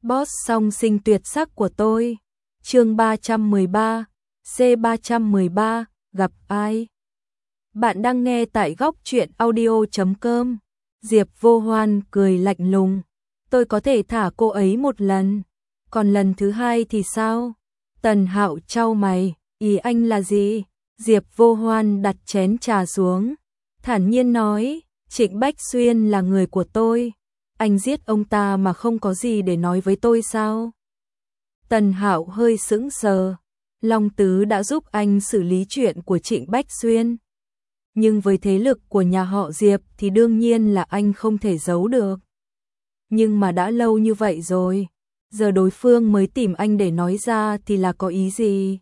Boss song sinh tuyệt sắc của tôi. Chương 313, C313, gặp ai? Bạn đang nghe tại góc truyện audio.com. Diệp Vô Hoan cười lạnh lùng. Tôi có thể thả cô ấy một lần, còn lần thứ hai thì sao? Tần Hạo chau mày, ý anh là gì? Diệp Vô Hoan đặt chén trà xuống, thản nhiên nói, Trịnh Bách Xuyên là người của tôi. Anh giết ông ta mà không có gì để nói với tôi sao? Tần Hạo hơi sững sờ. Long Tứ đã giúp anh xử lý chuyện của Trịnh Bách Xuyên. Nhưng với thế lực của nhà họ Diệp thì đương nhiên là anh không thể giấu được. Nhưng mà đã lâu như vậy rồi, giờ đối phương mới tìm anh để nói ra thì là có ý gì?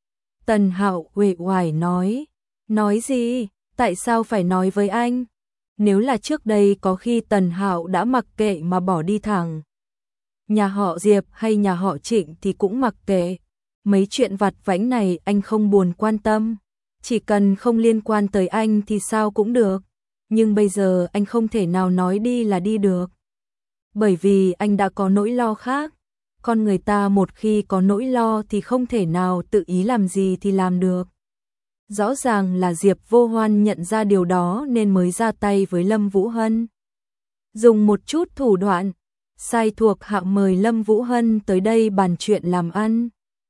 Tần Hạo uể oải nói. Nói gì? Tại sao phải nói với anh? Nếu là trước đây có khi Tần Hạo đã mặc kệ mà bỏ đi thẳng. Nhà họ Diệp hay nhà họ Trịnh thì cũng mặc kệ. Mấy chuyện vặt vãnh này anh không buồn quan tâm. Chỉ cần không liên quan tới anh thì sao cũng được. Nhưng bây giờ anh không thể nào nói đi là đi được. Bởi vì anh đã có nỗi lo khác. Con người ta một khi có nỗi lo thì không thể nào tự ý làm gì thì làm được. Rõ ràng là Diệp Vô Hoan nhận ra điều đó nên mới ra tay với Lâm Vũ Hân. Dùng một chút thủ đoạn, sai thuộc hạ mời Lâm Vũ Hân tới đây bàn chuyện làm ăn.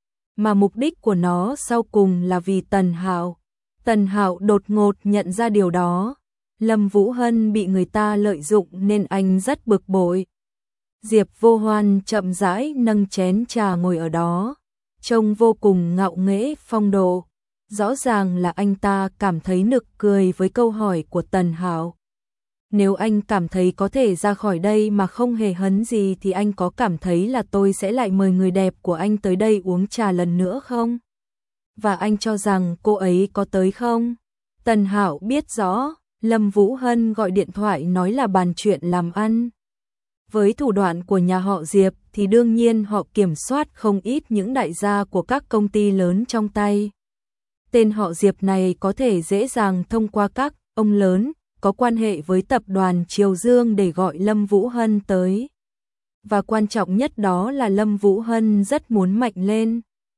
Mà mục đích của nó sau cùng là vì Tần Hạo. Tần Hạo đột ngột nhận ra điều đó. Lâm Vũ Hân bị người ta lợi dụng nên anh rất bực bội. Diệp Vô Hoan chậm rãi nâng chén trà ngồi ở đó, trông vô cùng ngạo nghễ phong độ. Rõ ràng là anh ta cảm thấy nực cười với câu hỏi của Tần Hạo. Nếu anh cảm thấy có thể ra khỏi đây mà không hề hấn gì thì anh có cảm thấy là tôi sẽ lại mời người đẹp của anh tới đây uống trà lần nữa không? Và anh cho rằng cô ấy có tới không? Tần Hạo biết rõ, Lâm Vũ Hân gọi điện thoại nói là bàn chuyện làm ăn. Với thủ đoạn của nhà họ Diệp thì đương nhiên họ kiểm soát không ít những đại gia của các công ty lớn trong tay. Tên họ Diệp này có thể dễ dàng thông qua các ông lớn có quan hệ với tập đoàn Triều Dương để gọi Lâm Vũ Hân tới. Và quan trọng nhất đó là Lâm Vũ Hân rất muốn mạnh lên.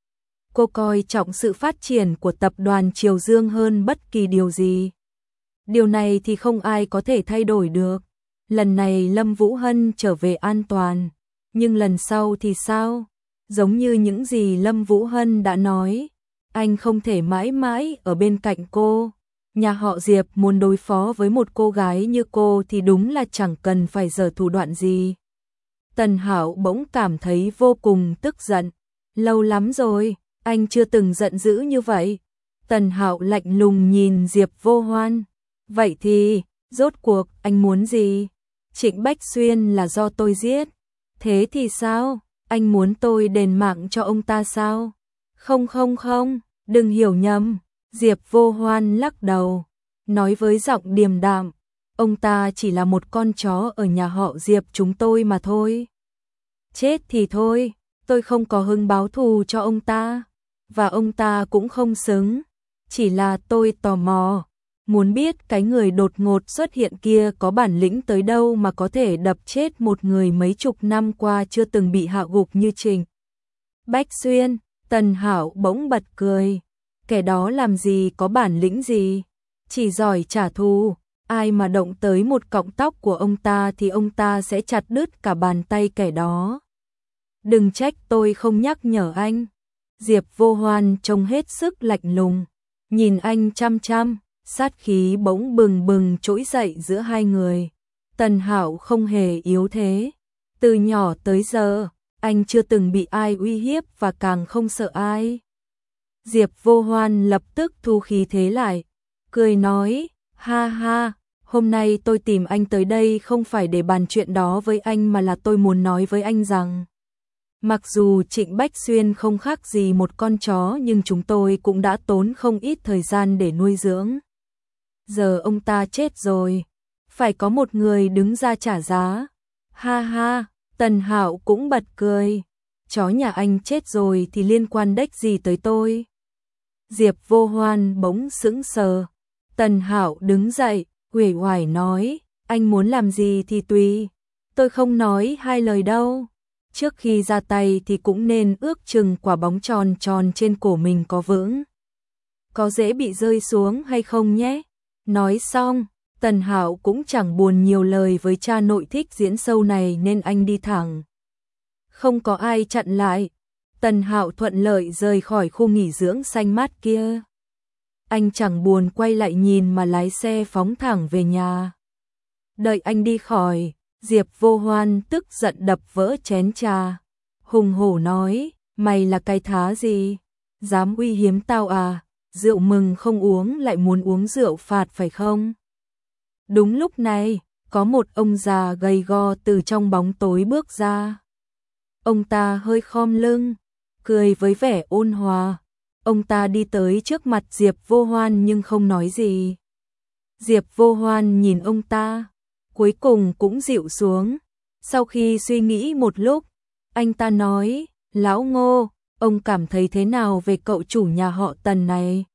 Cô coi trọng sự phát triển của tập đoàn Triều Dương hơn bất kỳ điều gì. Điều này thì không ai có thể thay đổi được. Lần này Lâm Vũ Hân trở về an toàn, nhưng lần sau thì sao? Giống như những gì Lâm Vũ Hân đã nói, anh không thể mãi mãi ở bên cạnh cô. Nhà họ Diệp muốn đối phó với một cô gái như cô thì đúng là chẳng cần phải giở thủ đoạn gì. Tần Hạo bỗng cảm thấy vô cùng tức giận. Lâu lắm rồi, anh chưa từng giận dữ như vậy. Tần Hạo lạnh lùng nhìn Diệp Vô Hoan. Vậy thì, rốt cuộc anh muốn gì? Trịnh Bách Xuyên là do tôi giết. Thế thì sao? Anh muốn tôi đền mạng cho ông ta sao? Không không không, đừng hiểu nhầm. Diệp Vô Hoan lắc đầu, nói với giọng điềm đạm, ông ta chỉ là một con chó ở nhà họ Diệp chúng tôi mà thôi. Chết thì thôi, tôi không có hứng báo thù cho ông ta, và ông ta cũng không xứng. Chỉ là tôi tò mò, muốn biết cái người đột ngột xuất hiện kia có bản lĩnh tới đâu mà có thể đập chết một người mấy chục năm qua chưa từng bị hạ gục như Trịnh Bách Xuyên. Tần Hạo bỗng bật cười. Kẻ đó làm gì có bản lĩnh gì, chỉ giỏi trả thù. Ai mà động tới một cọng tóc của ông ta thì ông ta sẽ chặt đứt cả bàn tay kẻ đó. Đừng trách tôi không nhắc nhở anh. Diệp Vô Hoan trông hết sức lạnh lùng, nhìn anh chăm chăm, sát khí bỗng bừng bừng trỗi dậy giữa hai người. Tần Hạo không hề yếu thế. Từ nhỏ tới giờ, anh chưa từng bị ai uy hiếp và càng không sợ ai. Diệp Vô Hoan lập tức thu khí thế lại, cười nói, ha ha, hôm nay tôi tìm anh tới đây không phải để bàn chuyện đó với anh mà là tôi muốn nói với anh rằng, mặc dù Trịnh Bách Xuyên không khác gì một con chó nhưng chúng tôi cũng đã tốn không ít thời gian để nuôi dưỡng. Giờ ông ta chết rồi, phải có một người đứng ra trả giá. Ha ha, Tần Hạo cũng bật cười, chó nhà anh chết rồi thì liên quan đếch gì tới tôi. Diệp Vô Hoan bỗng sững sờ. Tần Hạo đứng dậy, uể oải nói, anh muốn làm gì thì tùy, tôi không nói hai lời đâu. trước khi ra tay thì cũng nên ước chừng quả bóng tròn tròn trên cổ mình có vững, có dễ bị rơi xuống hay không nhé. Nói xong, Tần Hạo cũng chẳng buồn nhiều lời với cha nội thích diễn sâu này nên anh đi thẳng. Không có ai chặn lại, Tần Hạo thuận lợi rời khỏi khu nghỉ dưỡng xanh mát kia. Anh chẳng buồn quay lại nhìn mà lái xe phóng thẳng về nhà. Đợi anh đi khỏi, Diệp Vô Hoan tức giận đập vỡ chén trà. Hùng hổ nói, mày là cái thá gì? Dám uy hiếp tao à? Rượu mừng không uống lại muốn uống rượu phạt phải không? Đúng lúc này, có một ông già gầy go từ trong bóng tối bước ra. Ông ta hơi khom lưng, cười với vẻ ôn hòa. Ông ta đi tới trước mặt Diệp Vô Hoan nhưng không nói gì. Diệp Vô Hoan nhìn ông ta, cuối cùng cũng dịu xuống. Sau khi suy nghĩ một lúc, anh ta nói, Lão Ngô, ông cảm thấy thế nào về cậu chủ nhà họ Tần này?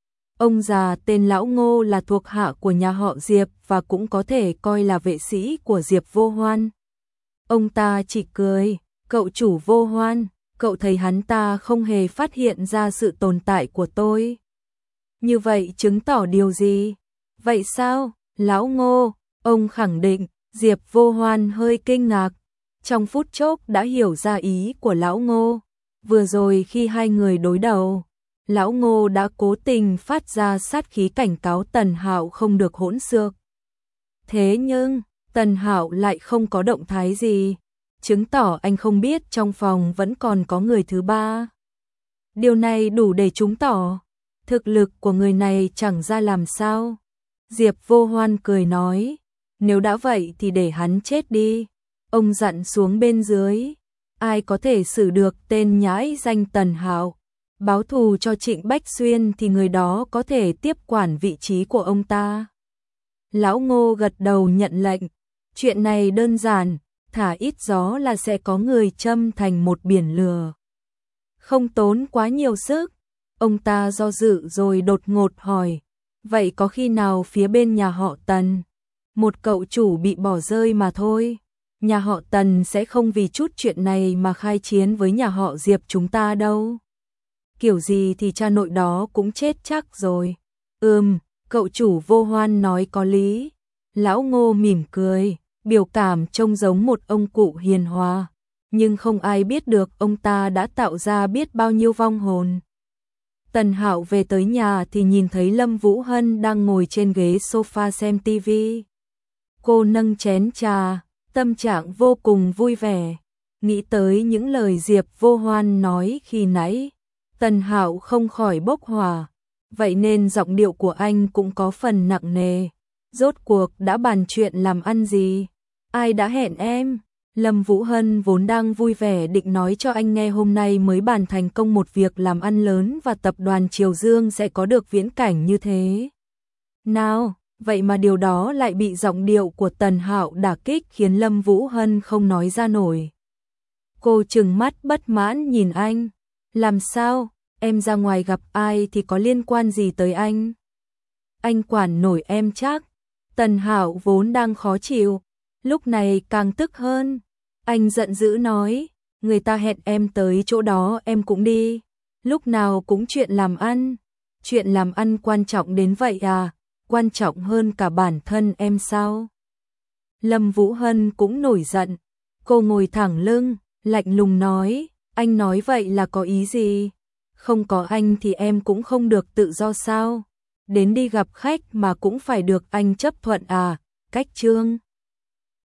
Ông già tên Lão Ngô là thuộc hạ của nhà họ Diệp và cũng có thể coi là vệ sĩ của Diệp Vô Hoan. Ông ta chỉ cười, cậu chủ Vô Hoan, cậu thấy hắn ta không hề phát hiện ra sự tồn tại của tôi. Như vậy chứng tỏ điều gì? Vậy sao, Lão Ngô? Ông khẳng định. Diệp Vô Hoan hơi kinh ngạc, trong phút chốc đã hiểu ra ý của Lão Ngô. Vừa rồi khi hai người đối đầu, Lão Ngô đã cố tình phát ra sát khí cảnh cáo Tần Hạo không được hỗn xược. Thế nhưng, Tần Hạo lại không có động thái gì, chứng tỏ anh không biết trong phòng vẫn còn có người thứ ba. Điều này đủ để chứng tỏ thực lực của người này chẳng ra làm sao. Diệp Vô Hoan cười nói, nếu đã vậy thì để hắn chết đi. Ông dặn xuống bên dưới, ai có thể xử được tên nhãi danh Tần Hạo, báo thù cho Trịnh Bách Xuyên thì người đó có thể tiếp quản vị trí của ông ta. Lão Ngô gật đầu nhận lệnh, chuyện này đơn giản, thả ít gió là sẽ có người châm thành một biển lửa. Không tốn quá nhiều sức. Ông ta do dự rồi đột ngột hỏi, vậy có khi nào phía bên nhà họ Tần, một cậu chủ bị bỏ rơi mà thôi, nhà họ Tần sẽ không vì chút chuyện này mà khai chiến với nhà họ Diệp chúng ta đâu. Kiểu gì thì cha nội đó cũng chết chắc rồi. Cậu chủ Vô Hoan nói có lý. Lão Ngô mỉm cười, biểu cảm trông giống một ông cụ hiền hòa, nhưng không ai biết được ông ta đã tạo ra biết bao nhiêu vong hồn. Tần Hạo về tới nhà thì nhìn thấy Lâm Vũ Hân đang ngồi trên ghế sofa xem tivi. Cô nâng chén trà, tâm trạng vô cùng vui vẻ, nghĩ tới những lời Diệp Vô Hoan nói khi nãy. Tần Hạo không khỏi bốc hỏa, vậy nên giọng điệu của anh cũng có phần nặng nề. Rốt cuộc đã bàn chuyện làm ăn gì? Ai đã hẹn em? Lâm Vũ Hân vốn đang vui vẻ định nói cho anh nghe hôm nay mới bàn thành công một việc làm ăn lớn và tập đoàn Triều Dương sẽ có được viễn cảnh như thế. Nào, vậy mà điều đó lại bị giọng điệu của Tần Hạo đả kích khiến Lâm Vũ Hân không nói ra nổi. Cô trừng mắt bất mãn nhìn anh. Làm sao? Em ra ngoài gặp ai thì có liên quan gì tới anh? Anh quản nổi em chắc. Tần Hạo vốn đang khó chịu, lúc này càng tức hơn. Anh giận dữ nói, người ta hẹn em tới chỗ đó em cũng đi. Lúc nào cũng chuyện làm ăn. Chuyện làm ăn quan trọng đến vậy à? Quan trọng hơn cả bản thân em sao? Lâm Vũ Hân cũng nổi giận. Cô ngồi thẳng lưng, lạnh lùng nói, anh nói vậy là có ý gì? Không có anh thì em cũng không được tự do sao? Đến đi gặp khách mà cũng phải được anh chấp thuận à? Cách trương.